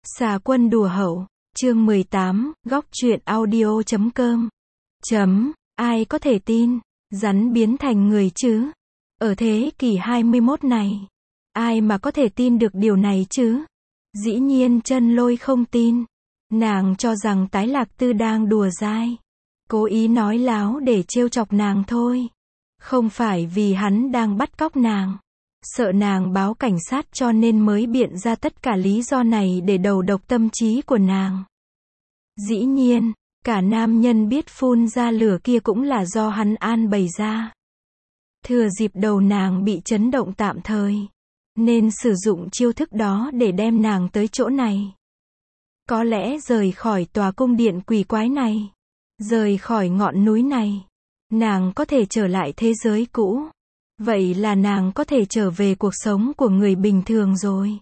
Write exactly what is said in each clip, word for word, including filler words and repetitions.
Xà quân đùa hậu, chương mười tám, góc truyện audio chấm com. Chấm, ai có thể tin, rắn biến thành người chứ? Ở thế kỷ hai mươi mốt này, ai mà có thể tin được điều này chứ? Dĩ nhiên Chân Lôi không tin. Nàng cho rằng Tái Lạc Tư đang đùa dai, cố ý nói láo để trêu chọc nàng thôi. Không phải vì hắn đang bắt cóc nàng, sợ nàng báo cảnh sát cho nên mới biện ra tất cả lý do này để đầu độc tâm trí của nàng. Dĩ nhiên, cả nam nhân biết phun ra lửa kia cũng là do hắn an bày ra. Thừa dịp đầu nàng bị chấn động tạm thời, nên sử dụng chiêu thức đó để đem nàng tới chỗ này. Có lẽ rời khỏi tòa cung điện quỷ quái này, rời khỏi ngọn núi này, nàng có thể trở lại thế giới cũ. Vậy là nàng có thể trở về cuộc sống của người bình thường rồi.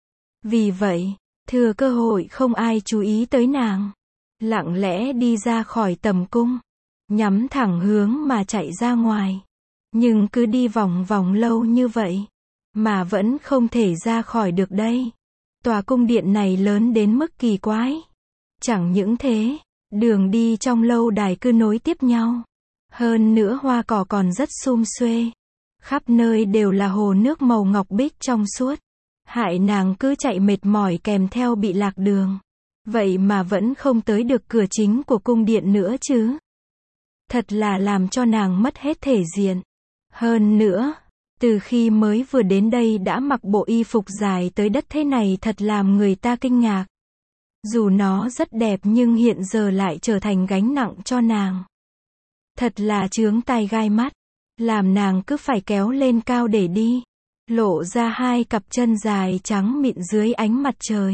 Vì vậy, thừa cơ hội không ai chú ý tới nàng, lặng lẽ đi ra khỏi tầm cung, nhắm thẳng hướng mà chạy ra ngoài. Nhưng cứ đi vòng vòng lâu như vậy, mà vẫn không thể ra khỏi được đây. Tòa cung điện này lớn đến mức kỳ quái. Chẳng những thế, đường đi trong lâu đài cứ nối tiếp nhau. Hơn nữa hoa cỏ còn rất sum xuê. Khắp nơi đều là hồ nước màu ngọc bích trong suốt. Hại nàng cứ chạy mệt mỏi kèm theo bị lạc đường. Vậy mà vẫn không tới được cửa chính của cung điện nữa chứ. Thật là làm cho nàng mất hết thể diện. Hơn nữa, từ khi mới vừa đến đây đã mặc bộ y phục dài tới đất thế này thật làm người ta kinh ngạc. Dù nó rất đẹp nhưng hiện giờ lại trở thành gánh nặng cho nàng. Thật là chướng tai gai mắt, làm nàng cứ phải kéo lên cao để đi, lộ ra hai cặp chân dài trắng mịn dưới ánh mặt trời.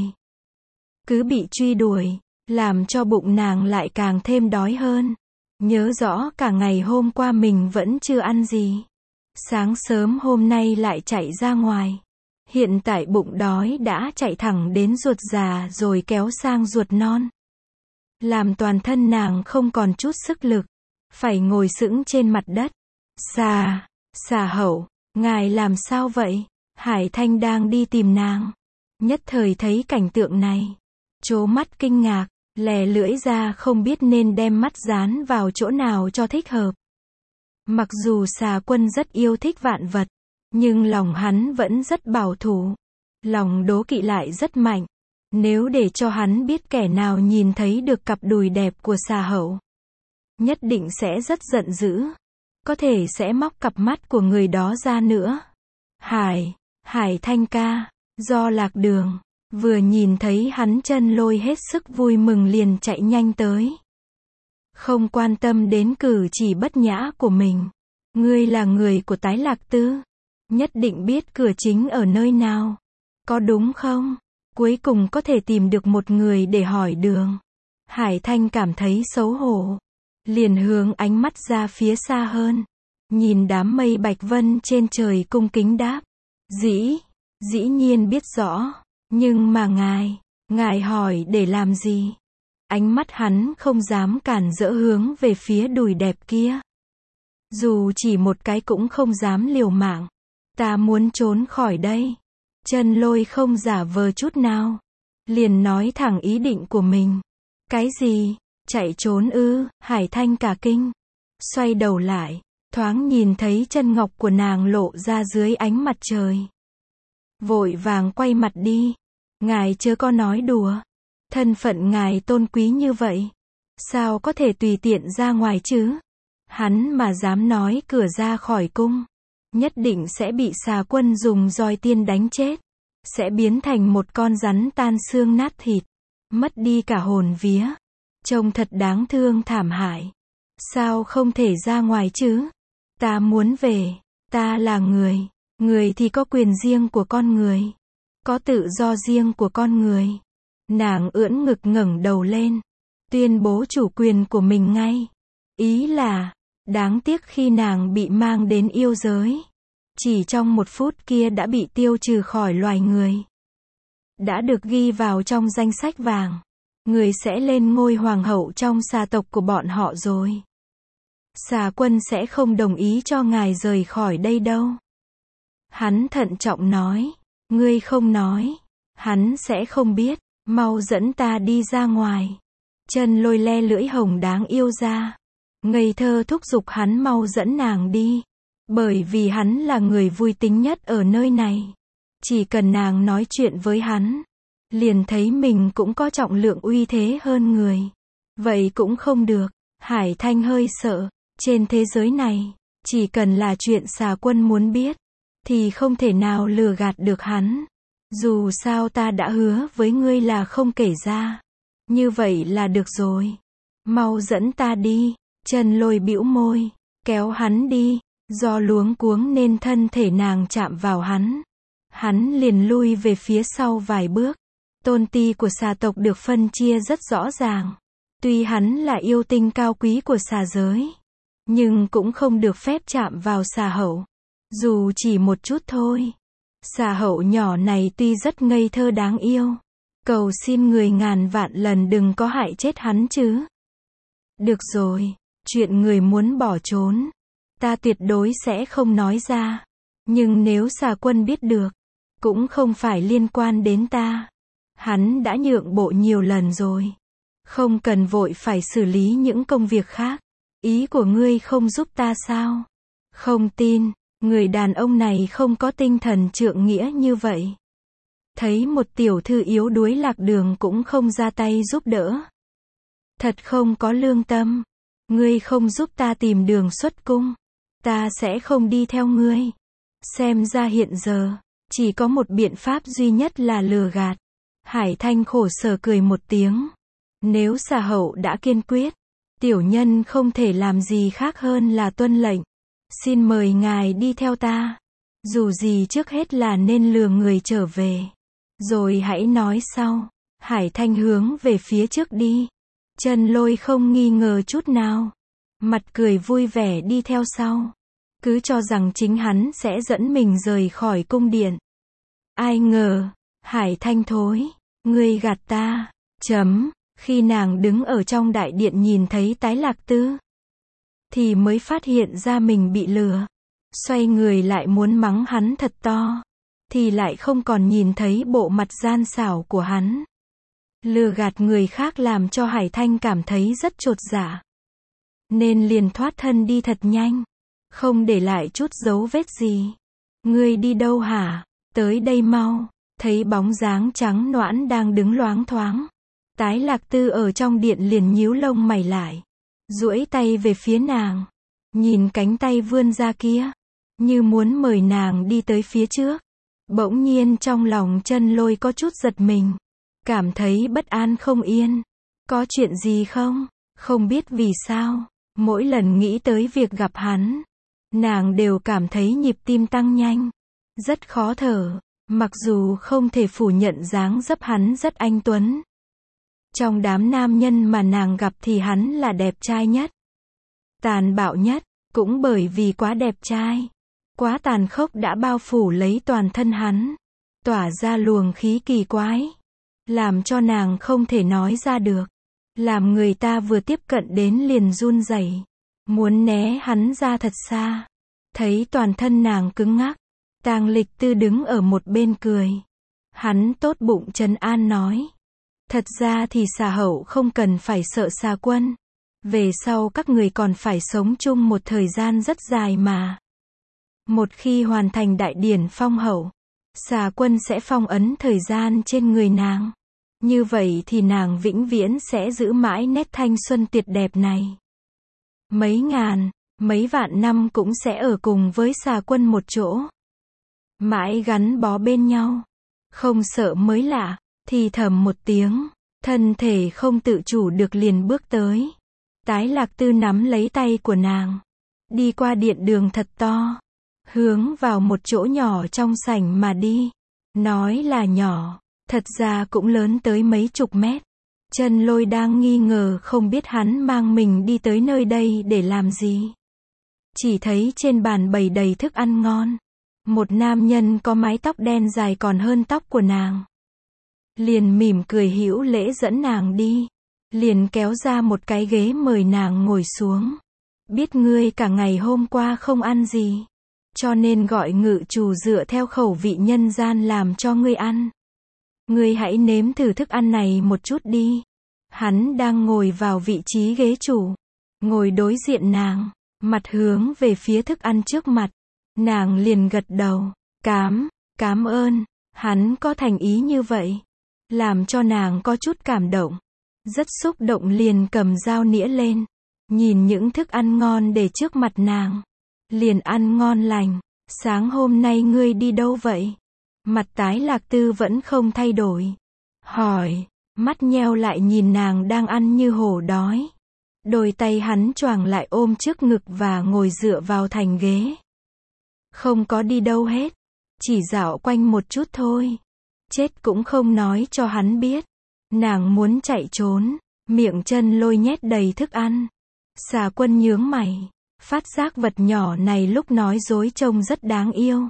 Cứ bị truy đuổi, làm cho bụng nàng lại càng thêm đói hơn. Nhớ rõ cả ngày hôm qua mình vẫn chưa ăn gì. Sáng sớm hôm nay lại chạy ra ngoài. Hiện tại bụng đói đã chạy thẳng đến ruột già rồi kéo sang ruột non. Làm toàn thân nàng không còn chút sức lực, phải ngồi sững trên mặt đất. Xà, xà hậu, ngài làm sao vậy? Hải Thanh đang đi tìm nàng. Nhất thời thấy cảnh tượng này, trố mắt kinh ngạc, lè lưỡi ra không biết nên đem mắt dán vào chỗ nào cho thích hợp. Mặc dù xà quân rất yêu thích vạn vật, nhưng lòng hắn vẫn rất bảo thủ. Lòng đố kỵ lại rất mạnh. Nếu để cho hắn biết kẻ nào nhìn thấy được cặp đùi đẹp của xà hậu, nhất định sẽ rất giận dữ. Có thể sẽ móc cặp mắt của người đó ra nữa. Hải, Hải Thanh ca, do lạc đường, vừa nhìn thấy hắn Chân Lôi hết sức vui mừng liền chạy nhanh tới. Không quan tâm đến cử chỉ bất nhã của mình. Ngươi là người của Tái Lạc Tư, nhất định biết cửa chính ở nơi nào, có đúng không? Cuối cùng có thể tìm được một người để hỏi đường. Hải Thanh cảm thấy xấu hổ, liền hướng ánh mắt ra phía xa hơn, nhìn đám mây bạch vân trên trời cung kính đáp. Dĩ, dĩ nhiên biết rõ, nhưng mà ngài, ngài hỏi để làm gì? Ánh mắt hắn không dám cản rỡ hướng về phía đùi đẹp kia. Dù chỉ một cái cũng không dám liều mạng. Ta muốn trốn khỏi đây. Chân Lôi không giả vờ chút nào, liền nói thẳng ý định của mình. Cái gì? Chạy trốn ư? Hải Thanh cả kinh, xoay đầu lại, thoáng nhìn thấy chân ngọc của nàng lộ ra dưới ánh mặt trời. Vội vàng quay mặt đi. Ngài chớ có nói đùa. Thân phận ngài tôn quý như vậy, sao có thể tùy tiện ra ngoài chứ? Hắn mà dám nói cửa ra khỏi cung, nhất định sẽ bị xà quân dùng roi tiên đánh chết, sẽ biến thành một con rắn tan xương nát thịt, mất đi cả hồn vía. Trông thật đáng thương thảm hại. Sao không thể ra ngoài chứ? Ta muốn về. Ta là người. Người thì có quyền riêng của con người, có tự do riêng của con người. Nàng ưỡn ngực ngẩng đầu lên, tuyên bố chủ quyền của mình ngay. Ý là, đáng tiếc khi nàng bị mang đến yêu giới, chỉ trong một phút kia đã bị tiêu trừ khỏi loài người. Đã được ghi vào trong danh sách vàng. Người sẽ lên ngôi hoàng hậu trong xà tộc của bọn họ rồi. Xà quân sẽ không đồng ý cho ngài rời khỏi đây đâu. Hắn thận trọng nói. Ngươi không nói, hắn sẽ không biết. Mau dẫn ta đi ra ngoài. Chân Lôi le lưỡi hồng đáng yêu ra. Ngây thơ thúc giục hắn mau dẫn nàng đi. Bởi vì hắn là người vui tính nhất ở nơi này. Chỉ cần nàng nói chuyện với hắn, liền thấy mình cũng có trọng lượng uy thế hơn người. Vậy cũng không được. Hải Thanh hơi sợ. Trên thế giới này, chỉ cần là chuyện Xà Quân muốn biết, thì không thể nào lừa gạt được hắn. Dù sao ta đã hứa với ngươi là không kể ra. Như vậy là được rồi. Mau dẫn ta đi. Chân Lôi bĩu môi, kéo hắn đi. Do luống cuống nên thân thể nàng chạm vào hắn. Hắn liền lui về phía sau vài bước. Tôn ti của xà tộc được phân chia rất rõ ràng. Tuy hắn là yêu tinh cao quý của xà giới, nhưng cũng không được phép chạm vào xà hậu. Dù chỉ một chút thôi. Xà hậu nhỏ này tuy rất ngây thơ đáng yêu. Cầu xin người ngàn vạn lần đừng có hại chết hắn chứ. Được rồi, chuyện người muốn bỏ trốn, ta tuyệt đối sẽ không nói ra. Nhưng nếu Xà Quân biết được, cũng không phải liên quan đến ta. Hắn đã nhượng bộ nhiều lần rồi. Không cần vội phải xử lý những công việc khác. Ý của ngươi không giúp ta sao? Không tin, người đàn ông này không có tinh thần trượng nghĩa như vậy. Thấy một tiểu thư yếu đuối lạc đường cũng không ra tay giúp đỡ. Thật không có lương tâm. Ngươi không giúp ta tìm đường xuất cung, ta sẽ không đi theo ngươi. Xem ra hiện giờ, chỉ có một biện pháp duy nhất là lừa gạt. Hải Thanh khổ sở cười một tiếng. Nếu xà hậu đã kiên quyết, tiểu nhân không thể làm gì khác hơn là tuân lệnh. Xin mời ngài đi theo ta. Dù gì trước hết là nên lừa người trở về. Rồi hãy nói sau. Hải Thanh hướng về phía trước đi. Chân Lôi không nghi ngờ chút nào. Mặt cười vui vẻ đi theo sau. Cứ cho rằng chính hắn sẽ dẫn mình rời khỏi cung điện. Ai ngờ, Hải Thanh thối, ngươi gạt ta. Chấm, khi nàng đứng ở trong đại điện nhìn thấy Tái Lạc Tư, thì mới phát hiện ra mình bị lừa. Xoay người lại muốn mắng hắn thật to, thì lại không còn nhìn thấy bộ mặt gian xảo của hắn. Lừa gạt người khác làm cho Hải Thanh cảm thấy rất chột dạ. Nên liền thoát thân đi thật nhanh. Không để lại chút dấu vết gì. Ngươi đi đâu hả? Tới đây mau. Thấy bóng dáng trắng nõn đang đứng loáng thoáng. Tái Lạc Tư ở trong điện liền nhíu lông mày lại. Duỗi tay về phía nàng. Nhìn cánh tay vươn ra kia. Như muốn mời nàng đi tới phía trước. Bỗng nhiên trong lòng Chân Lôi có chút giật mình. Cảm thấy bất an không yên. Có chuyện gì không? Không biết vì sao. Mỗi lần nghĩ tới việc gặp hắn, nàng đều cảm thấy nhịp tim tăng nhanh. Rất khó thở. Mặc dù không thể phủ nhận dáng dấp hắn rất anh tuấn. Trong đám nam nhân mà nàng gặp thì hắn là đẹp trai nhất. Tàn bạo nhất. Cũng bởi vì quá đẹp trai, quá tàn khốc đã bao phủ lấy toàn thân hắn. Tỏa ra luồng khí kỳ quái. Làm cho nàng không thể nói ra được. Làm người ta vừa tiếp cận đến liền run rẩy. Muốn né hắn ra thật xa. Thấy toàn thân nàng cứng ngắc. Tàng Lịch Tư đứng ở một bên cười. Hắn tốt bụng trấn an nói. Thật ra thì xà hậu không cần phải sợ Xà Quân. Về sau các người còn phải sống chung một thời gian rất dài mà. Một khi hoàn thành đại điển phong hậu, Xà Quân sẽ phong ấn thời gian trên người nàng. Như vậy thì nàng vĩnh viễn sẽ giữ mãi nét thanh xuân tuyệt đẹp này. Mấy ngàn, mấy vạn năm cũng sẽ ở cùng với Xà Quân một chỗ. Mãi gắn bó bên nhau. Không sợ mới lạ, thì thầm một tiếng. Thân thể không tự chủ được liền bước tới. Tái Lạc Tư nắm lấy tay của nàng. Đi qua điện đường thật to. Hướng vào một chỗ nhỏ trong sảnh mà đi. Nói là nhỏ, thật ra cũng lớn tới mấy chục mét. Chân Lôi đang nghi ngờ không biết hắn mang mình đi tới nơi đây để làm gì. Chỉ thấy trên bàn bày đầy thức ăn ngon. Một nam nhân có mái tóc đen dài còn hơn tóc của nàng. Liền mỉm cười hữu lễ dẫn nàng đi. Liền kéo ra một cái ghế mời nàng ngồi xuống. Biết ngươi cả ngày hôm qua không ăn gì, cho nên gọi ngự chủ dựa theo khẩu vị nhân gian làm cho ngươi ăn. Ngươi hãy nếm thử thức ăn này một chút đi. Hắn đang ngồi vào vị trí ghế chủ. Ngồi đối diện nàng. Mặt hướng về phía thức ăn trước mặt. Nàng liền gật đầu. Cám, cám ơn. Hắn có thành ý như vậy. Làm cho nàng có chút cảm động. Rất xúc động liền cầm dao nĩa lên. Nhìn những thức ăn ngon để trước mặt nàng. Liền ăn ngon lành. Sáng hôm nay ngươi đi đâu vậy? Mặt tái Lạc Tư vẫn không thay đổi. Hỏi. Mắt nheo lại nhìn nàng đang ăn như hổ đói. Đôi tay hắn choàng lại ôm trước ngực và ngồi dựa vào thành ghế. Không có đi đâu hết. Chỉ dạo quanh một chút thôi. Chết cũng không nói cho hắn biết. Nàng muốn chạy trốn. Miệng chân lôi nhét đầy thức ăn. Xà Quân nhướng mày. Phát giác vật nhỏ này lúc nói dối trông rất đáng yêu.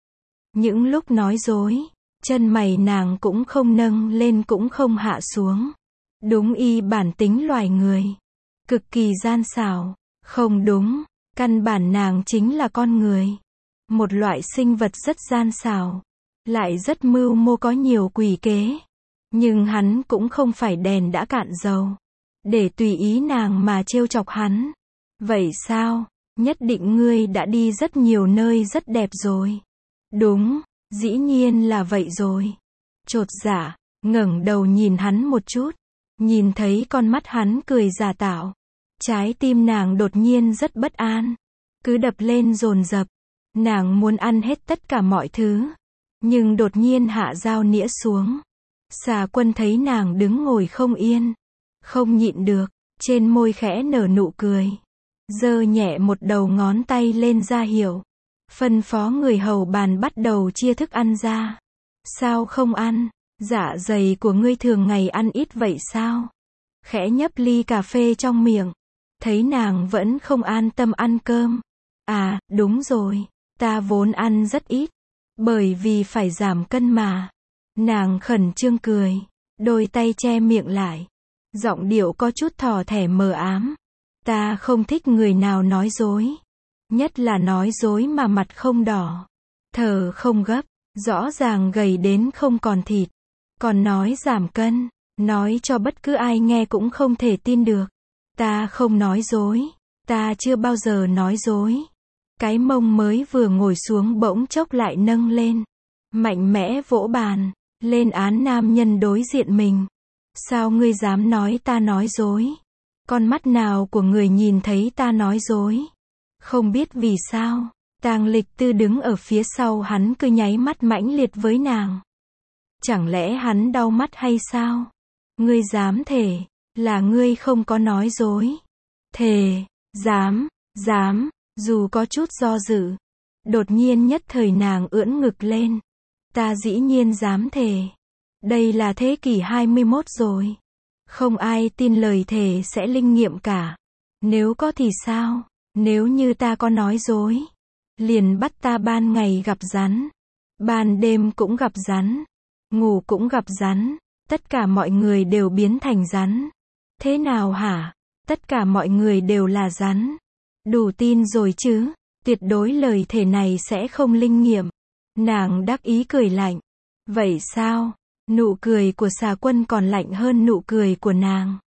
Những lúc nói dối, chân mày nàng cũng không nâng lên cũng không hạ xuống. Đúng y bản tính loài người. Cực kỳ gian xảo. Không đúng, căn bản nàng chính là con người. Một loại sinh vật rất gian xảo. Lại rất mưu mô có nhiều quỷ kế. Nhưng hắn cũng không phải đèn đã cạn dầu. Để tùy ý nàng mà trêu chọc hắn. Vậy sao? Nhất định ngươi đã đi rất nhiều nơi rất đẹp rồi. Đúng, dĩ nhiên là vậy rồi. Chột dạ, ngẩng đầu nhìn hắn một chút. Nhìn thấy con mắt hắn cười giả tạo. Trái tim nàng đột nhiên rất bất an. Cứ đập lên dồn dập. Nàng muốn ăn hết tất cả mọi thứ. Nhưng đột nhiên hạ dao nĩa xuống. Xà Quân thấy nàng đứng ngồi không yên. Không nhịn được, trên môi khẽ nở nụ cười. Giơ nhẹ một đầu ngón tay lên ra hiệu. Phân phó người hầu bàn bắt đầu chia thức ăn ra. Sao không ăn? Dạ dày của ngươi thường ngày ăn ít vậy sao? Khẽ nhấp ly cà phê trong miệng. Thấy nàng vẫn không an tâm ăn cơm. À, đúng rồi. Ta vốn ăn rất ít. Bởi vì phải giảm cân mà. Nàng khẩn trương cười. Đôi tay che miệng lại. Giọng điệu có chút thỏ thẻ mờ ám. Ta không thích người nào nói dối. Nhất là nói dối mà mặt không đỏ. Thở không gấp. Rõ ràng gầy đến không còn thịt. Còn nói giảm cân. Nói cho bất cứ ai nghe cũng không thể tin được. Ta không nói dối. Ta chưa bao giờ nói dối. Cái mông mới vừa ngồi xuống bỗng chốc lại nâng lên. Mạnh mẽ vỗ bàn. Lên án nam nhân đối diện mình. Sao ngươi dám nói ta nói dối? Con mắt nào của người nhìn thấy ta nói dối? Không biết vì sao, Tàng Lịch Tư đứng ở phía sau hắn cứ nháy mắt mãnh liệt với nàng. Chẳng lẽ hắn đau mắt hay sao? Ngươi dám thề, là ngươi không có nói dối. Thề, dám, dám, dù có chút do dự. Đột nhiên nhất thời nàng ưỡn ngực lên. Ta dĩ nhiên dám thề. Đây là thế kỷ hai mươi mốt rồi. Không ai tin lời thề sẽ linh nghiệm cả. Nếu có thì sao? Nếu như ta có nói dối, liền bắt ta ban ngày gặp rắn, ban đêm cũng gặp rắn, ngủ cũng gặp rắn, tất cả mọi người đều biến thành rắn. Thế nào hả? Tất cả mọi người đều là rắn. Đủ tin rồi chứ? Tuyệt đối lời thề này sẽ không linh nghiệm. Nàng đắc ý cười lạnh. Vậy sao? Nụ cười của Xà Quân còn lạnh hơn nụ cười của nàng.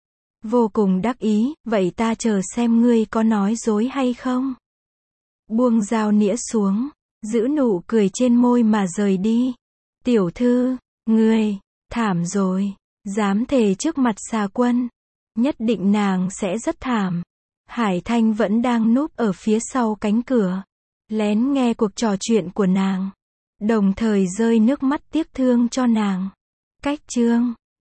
Vô cùng đắc ý, vậy ta chờ xem ngươi có nói dối hay không. Buông dao nĩa xuống, giữ nụ cười trên môi mà rời đi. Tiểu thư, ngươi, thảm rồi, dám thề trước mặt Xà Quân. Nhất định nàng sẽ rất thảm. Hải Thanh vẫn đang núp ở phía sau cánh cửa, lén nghe cuộc trò chuyện của nàng. Đồng thời rơi nước mắt tiếc thương cho nàng. Cách chương